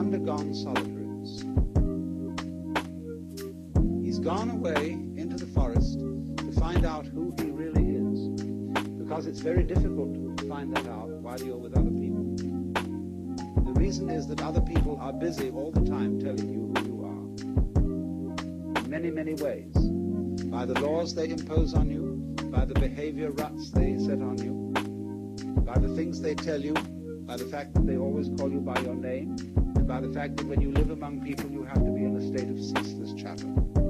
undergone solitariness. He's gone away into the forest to find out who he really is, because it's very difficult to find that out while you're with other people. The reason is that other people are busy all the time telling you who you are, in many, many ways, by the laws they impose on you, by the behavior ruts they set on you, by the things they tell you, by the fact that they always call you by your name, and by the fact that when you live among people you have to be in a state of ceaseless chatter.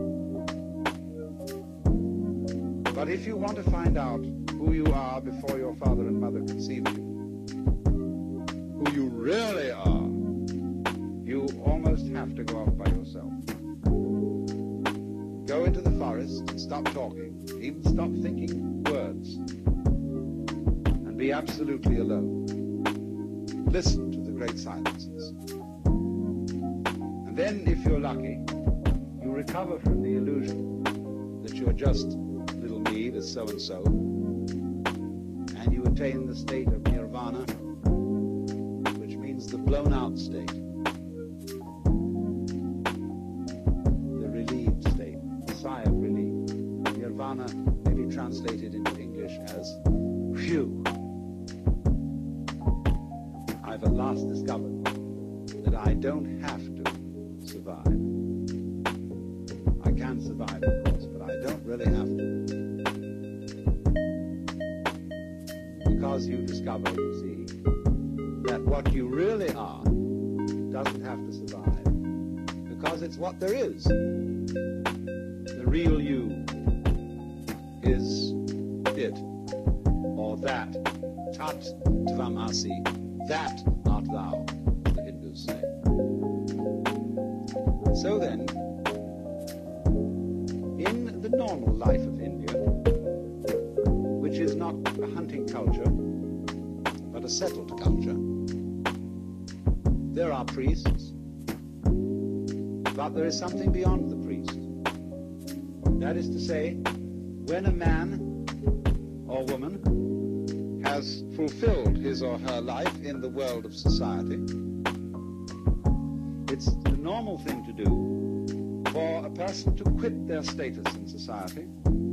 But if you want to find out who you are before your father and mother conceive you, who you really are, you almost have to go off by yourself. Go into the forest and stop talking, even stop thinking words, and be absolutely alone. Listen to the great silences. And then, if you're lucky, you recover from the illusion that you're just little me, the so-and-so, and you attain the state of nirvana, which means the blown-out state, the relieved state, the sigh of relief. Nirvana may be translated into English as, phew. I've at last discovered that I don't have to survive. I can survive, of course, but I don't really have to. Because you discover, you see, that what you really are doesn't have to survive. Because it's what there is. The real you is it, or that, tat tvam asi. That art thou, the Hindus say. So then, in the normal life of India, which is not a hunting culture, but a settled culture, there are priests, but there is something beyond the priest. That is to say, when a man or woman has fulfilled his or her life in the world of society, it's the normal thing to do for a person to quit their status in society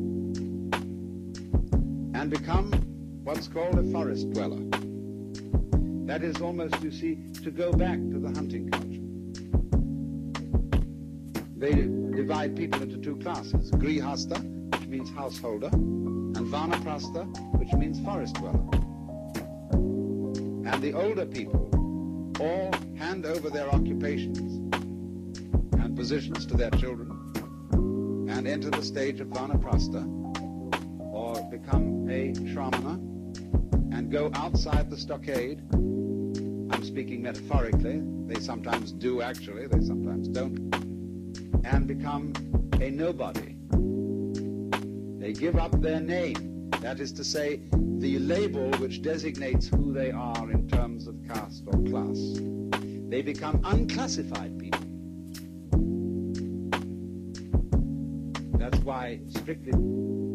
and become what's called a forest dweller. That is almost, you see, to go back to the hunting culture. They divide people into two classes, grihasta, which means householder, and vanaprastha, which means forest dweller. And the older people all hand over their occupations and positions to their children and enter the stage of vanaprastha, or become a shramana and go outside the stockade. I'm speaking metaphorically. They sometimes do actually, they sometimes don't. And become a nobody. They give up their name, that is to say, the label which designates who they are in terms of caste or class. They become unclassified people. That's why, strictly